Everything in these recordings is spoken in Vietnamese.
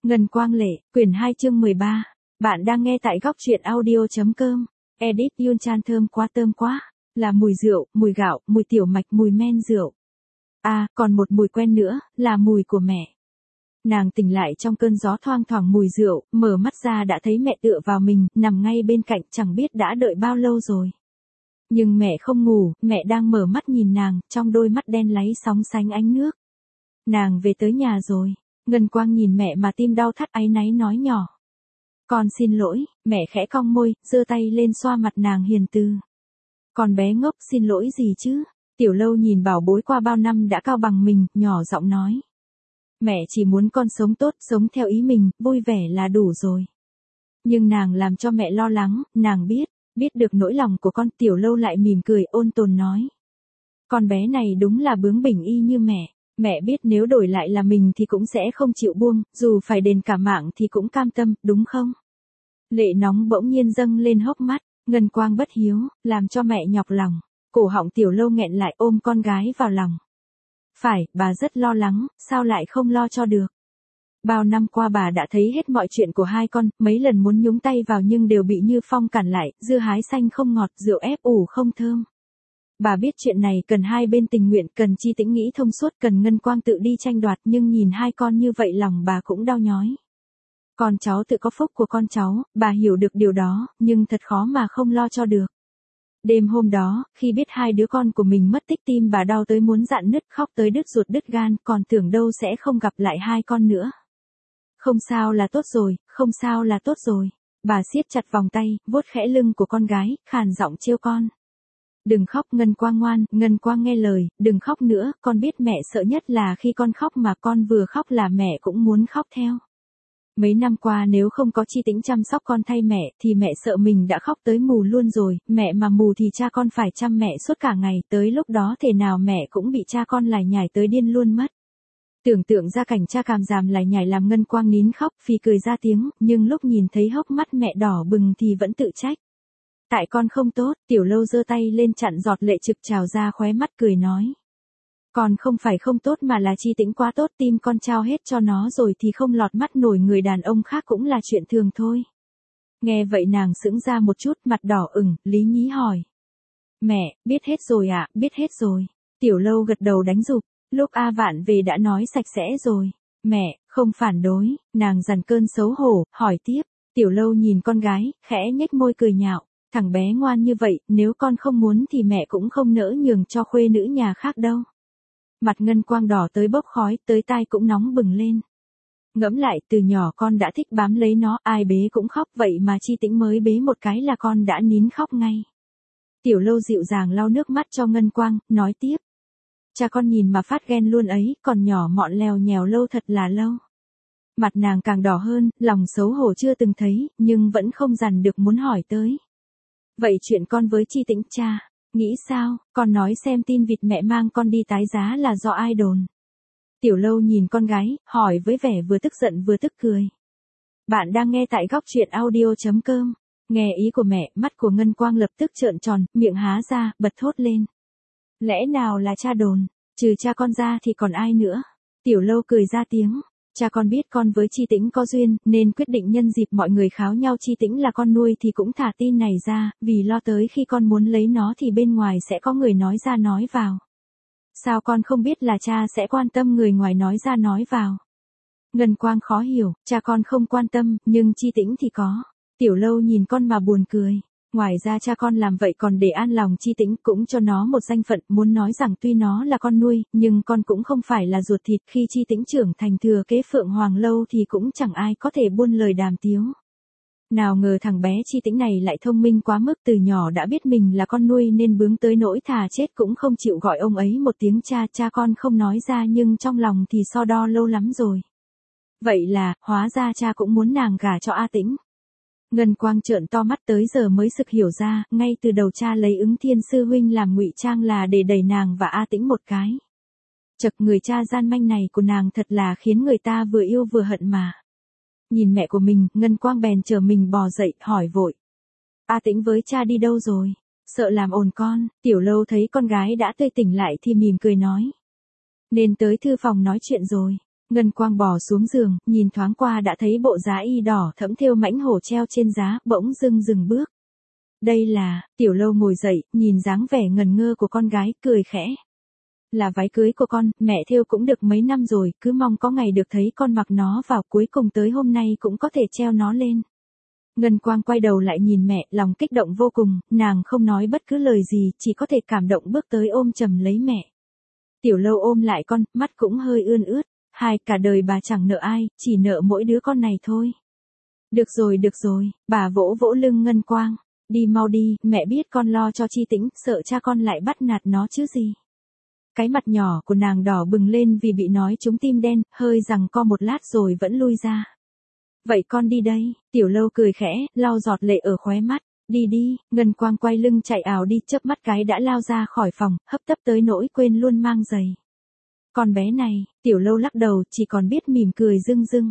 Ngân Quang Lệ, quyển 2 chương 13. Bạn đang nghe tại góc truyện audio.com. Edit Yun Chan thơm quá. Là mùi rượu, mùi gạo, mùi tiểu mạch, mùi men rượu. À, còn một mùi quen nữa, là mùi của mẹ. Nàng tỉnh lại trong cơn gió thoang thoảng mùi rượu, mở mắt ra đã thấy mẹ tựa vào mình, nằm ngay bên cạnh, chẳng biết đã đợi bao lâu rồi. Nhưng mẹ không ngủ, mẹ đang mở mắt nhìn nàng, trong đôi mắt đen láy sóng sánh ánh nước. Nàng về tới nhà rồi. Ngân Quang nhìn mẹ mà tim đau thắt áy náy nói nhỏ. Con xin lỗi, mẹ khẽ cong môi, giơ tay lên xoa mặt nàng hiền từ. Con bé ngốc xin lỗi gì chứ? Tiểu Lâu nhìn bảo bối qua bao năm đã cao bằng mình, nhỏ giọng nói. Mẹ chỉ muốn con sống tốt, sống theo ý mình, vui vẻ là đủ rồi. Nhưng nàng làm cho mẹ lo lắng, nàng biết được nỗi lòng của con. Tiểu Lâu lại mỉm cười ôn tồn nói. Con bé này đúng là bướng bỉnh y như mẹ. Mẹ biết nếu đổi lại là mình thì cũng sẽ không chịu buông, dù phải đền cả mạng thì cũng cam tâm, đúng không? Lệ nóng bỗng nhiên dâng lên hốc mắt, Ngân Quang bất hiếu, làm cho mẹ nhọc lòng. Cổ họng Tiểu Lâu nghẹn lại ôm con gái vào lòng. Phải, bà rất lo lắng, sao lại không lo cho được? Bao năm qua bà đã thấy hết mọi chuyện của hai con, mấy lần muốn nhúng tay vào nhưng đều bị Như Phong cản lại, dưa hái xanh không ngọt, rượu ép ủ không thơm. Bà biết chuyện này cần hai bên tình nguyện, cần Chi Tĩnh nghĩ thông suốt, cần Ngân Quang tự đi tranh đoạt, nhưng nhìn hai con như vậy lòng bà cũng đau nhói. Con cháu tự có phúc của con cháu, bà hiểu được điều đó, nhưng thật khó mà không lo cho được. Đêm hôm đó, khi biết hai đứa con của mình mất tích tim bà đau tới muốn rạn nứt, khóc tới đứt ruột đứt gan, còn tưởng đâu sẽ không gặp lại hai con nữa. Không sao là tốt rồi, không sao là tốt rồi. Bà siết chặt vòng tay, vuốt khẽ lưng của con gái, khàn giọng trêu con. Đừng khóc Ngân Quang ngoan, Ngân Quang nghe lời, đừng khóc nữa, con biết mẹ sợ nhất là khi con khóc mà con vừa khóc là mẹ cũng muốn khóc theo. Mấy năm qua nếu không có Chi Tĩnh chăm sóc con thay mẹ thì mẹ sợ mình đã khóc tới mù luôn rồi, mẹ mà mù thì cha con phải chăm mẹ suốt cả ngày, tới lúc đó thể nào mẹ cũng bị cha con lải nhải tới điên luôn mất. Tưởng tượng ra cảnh cha càm ràm lải nhải làm Ngân Quang nín khóc, phì cười ra tiếng, nhưng lúc nhìn thấy hốc mắt mẹ đỏ bừng thì vẫn tự trách. Tại con không tốt, Tiểu Lâu giơ tay lên chặn giọt lệ trực trào ra khóe mắt cười nói. Con không phải không tốt mà là Chi Tĩnh quá tốt, tim con trao hết cho nó rồi thì không lọt mắt nổi người đàn ông khác cũng là chuyện thường thôi. Nghe vậy nàng sững ra một chút, mặt đỏ ửng, lý nhí hỏi. Mẹ, biết hết rồi ạ, biết hết rồi. Tiểu Lâu gật đầu đánh giục, lúc A Vạn về đã nói sạch sẽ rồi. Mẹ, không phản đối, nàng dằn cơn xấu hổ, hỏi tiếp. Tiểu Lâu nhìn con gái, khẽ nhếch môi cười nhạo. Thằng bé ngoan như vậy, nếu con không muốn thì mẹ cũng không nỡ nhường cho khuê nữ nhà khác đâu. Mặt Ngân Quang đỏ tới bốc khói, tới tai cũng nóng bừng lên. Ngẫm lại, từ nhỏ con đã thích bám lấy nó, ai bế cũng khóc, vậy mà Chi Tĩnh mới bế một cái là con đã nín khóc ngay. Tiểu Lâu dịu dàng lau nước mắt cho Ngân Quang, nói tiếp. Cha con nhìn mà phát ghen luôn ấy, còn nhỏ mọn lèo nhèo Lâu thật là Lâu. Mặt nàng càng đỏ hơn, lòng xấu hổ chưa từng thấy, nhưng vẫn không dằn được muốn hỏi tới. Vậy chuyện con với Chi Tĩnh cha, nghĩ sao, con nói xem tin vịt mẹ mang con đi tái giá là do ai đồn. Tiểu Lâu nhìn con gái, hỏi với vẻ vừa tức giận vừa tức cười. Bạn đang nghe tại góc truyện audio.com. Nghe ý của mẹ, mắt của Ngân Quang lập tức trợn tròn, miệng há ra, bật thốt lên. Lẽ nào là cha đồn, trừ cha con ra thì còn ai nữa? Tiểu Lâu cười ra tiếng. Cha con biết con với Chi Tĩnh có duyên, nên quyết định nhân dịp mọi người kháo nhau Chi Tĩnh là con nuôi thì cũng thả tin này ra, vì lo tới khi con muốn lấy nó thì bên ngoài sẽ có người nói ra nói vào. Sao con không biết là cha sẽ quan tâm người ngoài nói ra nói vào? Ngân Quang khó hiểu, cha con không quan tâm, nhưng Chi Tĩnh thì có. Tiểu Lâu nhìn con mà buồn cười. Ngoài ra cha con làm vậy còn để an lòng Chi Tĩnh, cũng cho nó một danh phận, muốn nói rằng tuy nó là con nuôi, nhưng con cũng không phải là ruột thịt, khi Chi Tĩnh trưởng thành thừa kế Phượng Hoàng Lâu thì cũng chẳng ai có thể buôn lời đàm tiếu. Nào ngờ thằng bé Chi Tĩnh này lại thông minh quá mức, từ nhỏ đã biết mình là con nuôi nên bướng tới nỗi thà chết cũng không chịu gọi ông ấy một tiếng cha, cha con không nói ra nhưng trong lòng thì so đo lâu lắm rồi. Vậy là, hóa ra cha cũng muốn nàng gả cho A Tĩnh. Ngân Quang trợn to mắt tới giờ mới sực hiểu ra, ngay từ đầu cha lấy Ứng Thiên sư huynh làm ngụy trang là để đẩy nàng và A Tĩnh một cái. Chậc, người cha gian manh này của nàng thật là khiến người ta vừa yêu vừa hận mà. Nhìn mẹ của mình, Ngân Quang bèn chờ mình bò dậy, hỏi vội. A Tĩnh với cha đi đâu rồi? Sợ làm ồn con. Tiểu Lâu thấy con gái đã tươi tỉnh lại thì mỉm cười nói. Nên tới thư phòng nói chuyện rồi. Ngân Quang bò xuống giường, nhìn thoáng qua đã thấy bộ giá y đỏ thẫm thêu mãnh hổ treo trên giá, bỗng dưng dừng bước. Đây là, Tiểu Lâu ngồi dậy, nhìn dáng vẻ ngần ngơ của con gái, cười khẽ. Là váy cưới của con, mẹ thêu cũng được mấy năm rồi, cứ mong có ngày được thấy con mặc nó vào, cuối cùng tới hôm nay cũng có thể treo nó lên. Ngân Quang quay đầu lại nhìn mẹ, lòng kích động vô cùng, nàng không nói bất cứ lời gì, chỉ có thể cảm động bước tới ôm chầm lấy mẹ. Tiểu Lâu ôm lại con, mắt cũng hơi ươn ướt, hai, cả đời bà chẳng nợ ai, chỉ nợ mỗi đứa con này thôi. Được rồi, bà vỗ vỗ lưng Ngân Quang. Đi mau đi, mẹ biết con lo cho Chi Tĩnh, sợ cha con lại bắt nạt nó chứ gì. Cái mặt nhỏ của nàng đỏ bừng lên vì bị nói trúng tim đen, hơi giằng co một lát rồi vẫn lui ra. Vậy con đi đây, Tiểu Lâu cười khẽ, lau giọt lệ ở khóe mắt. Đi đi, Ngân Quang quay lưng chạy ảo đi, chớp mắt cái đã lao ra khỏi phòng, hấp tấp tới nỗi quên luôn mang giày. Con bé này, Tiểu Lâu lắc đầu, chỉ còn biết mỉm cười rưng rưng.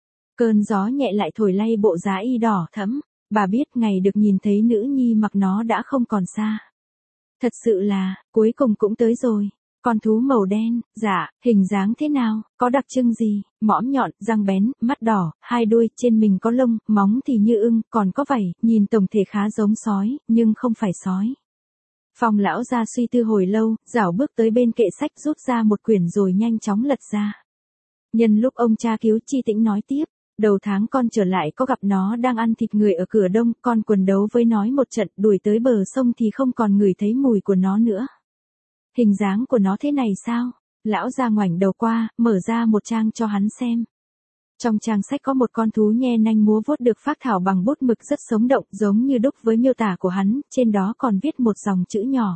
Cơn gió nhẹ lại thổi lay bộ giá y đỏ thẫm, bà biết ngày được nhìn thấy nữ nhi mặc nó đã không còn xa. Thật sự là, cuối cùng cũng tới rồi. Con thú màu đen, dạ, hình dáng thế nào, có đặc trưng gì, mõm nhọn, răng bén, mắt đỏ, hai đuôi, trên mình có lông, móng thì như ưng, còn có vảy, nhìn tổng thể khá giống sói, nhưng không phải sói. Phong lão ra suy tư hồi lâu, rảo bước tới bên kệ sách rút ra một quyển rồi nhanh chóng lật ra. Nhân lúc ông cha cứu Chi Tĩnh nói tiếp, đầu tháng con trở lại có gặp nó đang ăn thịt người ở cửa đông, con quần đấu với nó một trận, đuổi tới bờ sông thì không còn ngửi thấy mùi của nó nữa. Hình dáng của nó thế này sao? Lão ra ngoảnh đầu qua, mở ra một trang cho hắn xem. Trong trang sách có một con thú nhe nanh múa vuốt được phác thảo bằng bút mực rất sống động, giống như đúc với miêu tả của hắn, trên đó còn viết một dòng chữ nhỏ.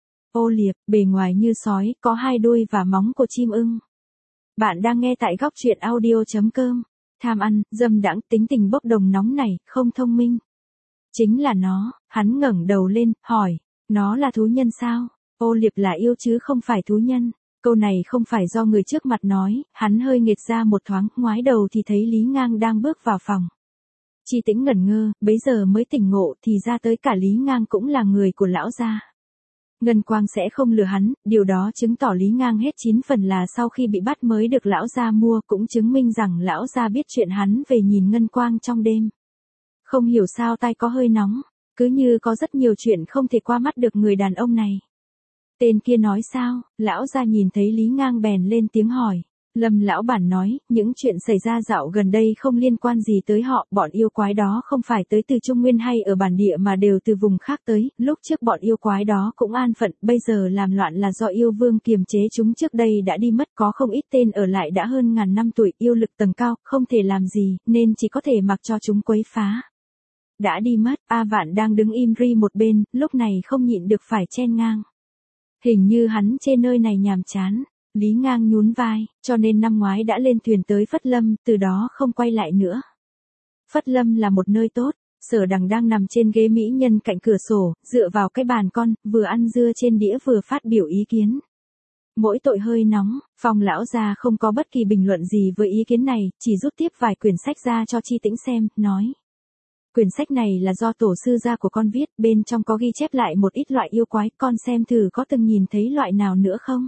Ô liệp, bề ngoài như sói, có hai đuôi và móng của chim ưng. Bạn đang nghe tại góc truyện audio.com. Tham ăn, dâm đãng, tính tình bốc đồng nóng này, không thông minh. Chính là nó, hắn ngẩng đầu lên, hỏi, nó là thú nhân sao? Ô liệp là yêu chứ không phải thú nhân. Câu này không phải do người trước mặt nói, hắn hơi nghệt ra một thoáng, ngoái đầu thì thấy Lý Ngang đang bước vào phòng. Chi Tĩnh ngẩn ngơ, bấy giờ mới tỉnh ngộ thì ra tới cả Lý Ngang cũng là người của lão gia. Ngân Quang sẽ không lừa hắn, điều đó chứng tỏ Lý Ngang hết 9 phần là sau khi bị bắt mới được lão gia mua, cũng chứng minh rằng lão gia biết chuyện hắn về nhìn Ngân Quang trong đêm. Không hiểu sao tay có hơi nóng, cứ như có rất nhiều chuyện không thể qua mắt được người đàn ông này. Tên kia nói sao? Lão gia nhìn thấy Lý Ngang bèn lên tiếng hỏi. Lâm lão bản nói, những chuyện xảy ra dạo gần đây không liên quan gì tới họ, bọn yêu quái đó không phải tới từ Trung Nguyên hay ở bản địa mà đều từ vùng khác tới, lúc trước bọn yêu quái đó cũng an phận, bây giờ làm loạn là do yêu vương kiềm chế chúng trước đây đã đi mất, có không ít tên ở lại đã hơn ngàn năm tuổi, yêu lực tầng cao, không thể làm gì, nên chỉ có thể mặc cho chúng quấy phá. Đã đi mất, A Vạn đang đứng im ri một bên, lúc này không nhịn được phải chen ngang. Hình như hắn chê nơi này nhàm chán. Lý Ngang nhún vai, cho nên năm ngoái đã lên thuyền tới Phất Lâm, từ đó không quay lại nữa. Phất Lâm là một nơi tốt, Sở Đằng đang nằm trên ghế mỹ nhân cạnh cửa sổ, dựa vào cái bàn con, vừa ăn dưa trên đĩa vừa phát biểu ý kiến. Mỗi tội hơi nóng, Phong lão gia không có bất kỳ bình luận gì với ý kiến này, chỉ rút tiếp vài quyển sách ra cho Chi Tĩnh xem, nói. Quyển sách này là do tổ sư gia của con viết, bên trong có ghi chép lại một ít loại yêu quái, con xem thử có từng nhìn thấy loại nào nữa không?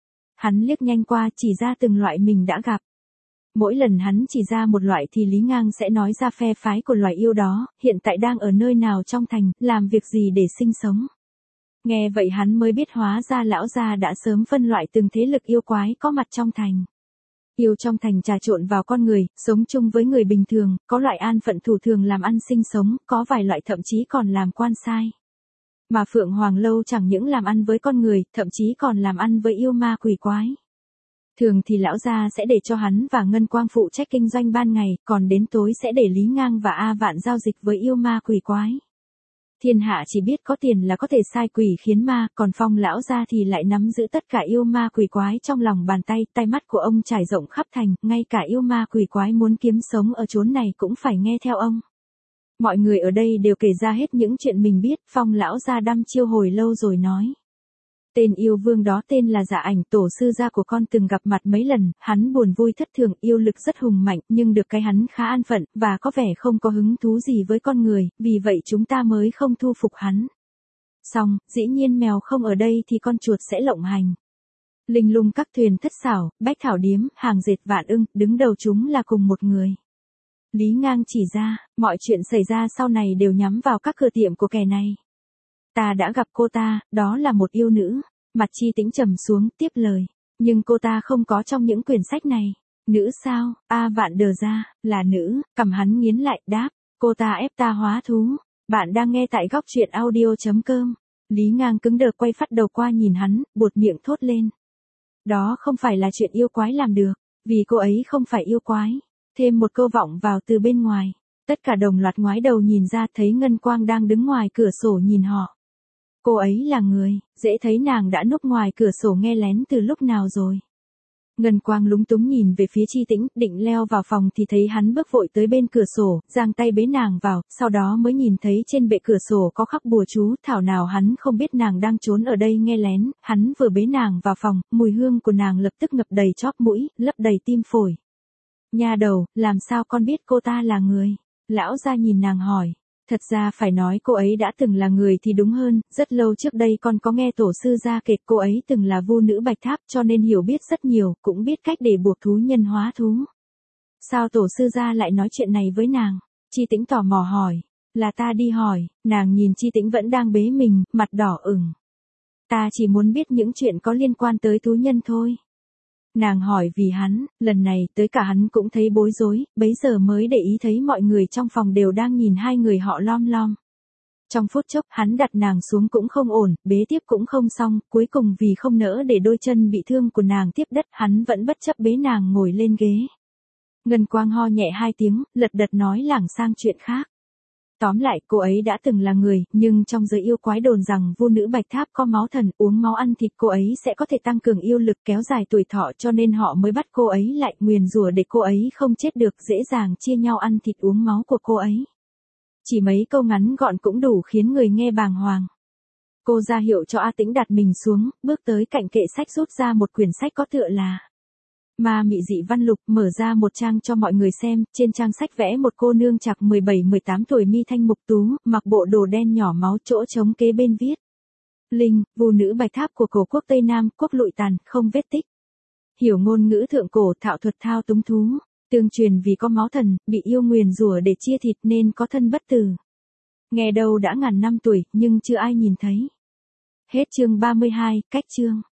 Hắn liếc nhanh qua chỉ ra từng loại mình đã gặp. Mỗi lần hắn chỉ ra một loại thì Lý Ngang sẽ nói ra phe phái của loài yêu đó, hiện tại đang ở nơi nào trong thành, làm việc gì để sinh sống. Nghe vậy hắn mới biết hóa ra lão gia đã sớm phân loại từng thế lực yêu quái có mặt trong thành. Yêu trong thành trà trộn vào con người, sống chung với người bình thường, có loại an phận thủ thường làm ăn sinh sống, có vài loại thậm chí còn làm quan sai. Mà Phượng Hoàng Lâu chẳng những làm ăn với con người, thậm chí còn làm ăn với yêu ma quỷ quái. Thường thì lão gia sẽ để cho hắn và Ngân Quang phụ trách kinh doanh ban ngày, còn đến tối sẽ để Lý Ngang và A Vạn giao dịch với yêu ma quỷ quái. Thiên hạ chỉ biết có tiền là có thể sai quỷ khiến ma, còn Phong lão gia thì lại nắm giữ tất cả yêu ma quỷ quái trong lòng bàn tay, tai mắt của ông trải rộng khắp thành, ngay cả yêu ma quỷ quái muốn kiếm sống ở chốn này cũng phải nghe theo ông. Mọi người ở đây đều kể ra hết những chuyện mình biết, Phong lão gia đăm chiêu hồi lâu rồi nói. Tên yêu vương đó tên là Dạ Ảnh, tổ sư gia của con từng gặp mặt mấy lần, hắn buồn vui thất thường, yêu lực rất hùng mạnh, nhưng được cái hắn khá an phận, và có vẻ không có hứng thú gì với con người, vì vậy chúng ta mới không thu phục hắn. Xong, dĩ nhiên mèo không ở đây thì con chuột sẽ lộng hành. Linh lung các thuyền thất xảo, bách thảo điếm, hàng dệt vạn ưng, đứng đầu chúng là cùng một người. Lý Ngang chỉ ra, mọi chuyện xảy ra sau này đều nhắm vào các cửa tiệm của kẻ này. Ta đã gặp cô ta, đó là một yêu nữ. Mặt Chi Tĩnh trầm xuống, tiếp lời. Nhưng cô ta không có trong những quyển sách này. Nữ sao? Vạn đờ ra, là nữ, cằm hắn nghiến lại, đáp. Cô ta ép ta hóa thú. Bạn đang nghe tại góc truyện audio.com. Lý Ngang cứng đờ quay phát đầu qua nhìn hắn, buột miệng thốt lên. Đó không phải là chuyện yêu quái làm được, vì cô ấy không phải yêu quái. Thêm một câu vọng vào từ bên ngoài. Tất cả đồng loạt ngoái đầu nhìn ra thấy Ngân Quang đang đứng ngoài cửa sổ nhìn họ. Cô ấy là người, dễ thấy nàng đã núp ngoài cửa sổ nghe lén từ lúc nào rồi. Ngân Quang lúng túng nhìn về phía Chi Tĩnh, định leo vào phòng thì thấy hắn bước vội tới bên cửa sổ, giang tay bế nàng vào, sau đó mới nhìn thấy trên bệ cửa sổ có khắc bùa chú, thảo nào hắn không biết nàng đang trốn ở đây nghe lén, hắn vừa bế nàng vào phòng, mùi hương của nàng lập tức ngập đầy chóp mũi, lấp đầy tim phổi. Nha đầu, làm sao con biết cô ta là người? Lão gia nhìn nàng hỏi. Thật ra phải nói cô ấy đã từng là người thì đúng hơn, rất lâu trước đây con có nghe tổ sư gia kể cô ấy từng là vu nữ Bạch Tháp cho nên hiểu biết rất nhiều, cũng biết cách để buộc thú nhân hóa thú. Sao tổ sư gia lại nói chuyện này với nàng? Chi Tĩnh tò mò hỏi. Là ta đi hỏi, nàng nhìn Chi Tĩnh vẫn đang bế mình, mặt đỏ ửng. Ta chỉ muốn biết những chuyện có liên quan tới thú nhân thôi. Nàng hỏi vì hắn, lần này tới cả hắn cũng thấy bối rối, bấy giờ mới để ý thấy mọi người trong phòng đều đang nhìn hai người họ lom lom. Trong phút chốc hắn đặt nàng xuống cũng không ổn, bế tiếp cũng không xong, cuối cùng vì không nỡ để đôi chân bị thương của nàng tiếp đất hắn vẫn bất chấp bế nàng ngồi lên ghế. Ngân Quang ho nhẹ hai tiếng, lật đật nói lảng sang chuyện khác. Tóm lại cô ấy đã từng là người, nhưng trong giới yêu quái đồn rằng vu nữ Bạch Tháp có máu thần, uống máu ăn thịt cô ấy sẽ có thể tăng cường yêu lực kéo dài tuổi thọ cho nên họ mới bắt cô ấy lại nguyền rủa để cô ấy không chết được dễ dàng chia nhau ăn thịt uống máu của cô ấy. Chỉ mấy câu ngắn gọn cũng đủ khiến người nghe bàng hoàng. Cô ra hiệu cho A Tĩnh đặt mình xuống, bước tới cạnh kệ sách rút ra một quyển sách có tựa là Ma Mị Dị Văn Lục, mở ra một trang cho mọi người xem, trên trang sách vẽ một cô nương chạc 17-18 tuổi mi thanh mục tú, mặc bộ đồ đen nhỏ máu chỗ trống kế bên viết. Linh, vu nữ Bạch Tháp của cổ quốc Tây Nam, quốc lụi tàn, không vết tích. Hiểu ngôn ngữ thượng cổ thạo thuật thao túng thú, tương truyền vì có máu thần, bị yêu nguyền rủa để chia thịt nên có thân bất tử. Nghe đâu đã ngàn năm tuổi, nhưng chưa ai nhìn thấy. Hết chương 32, cách chương.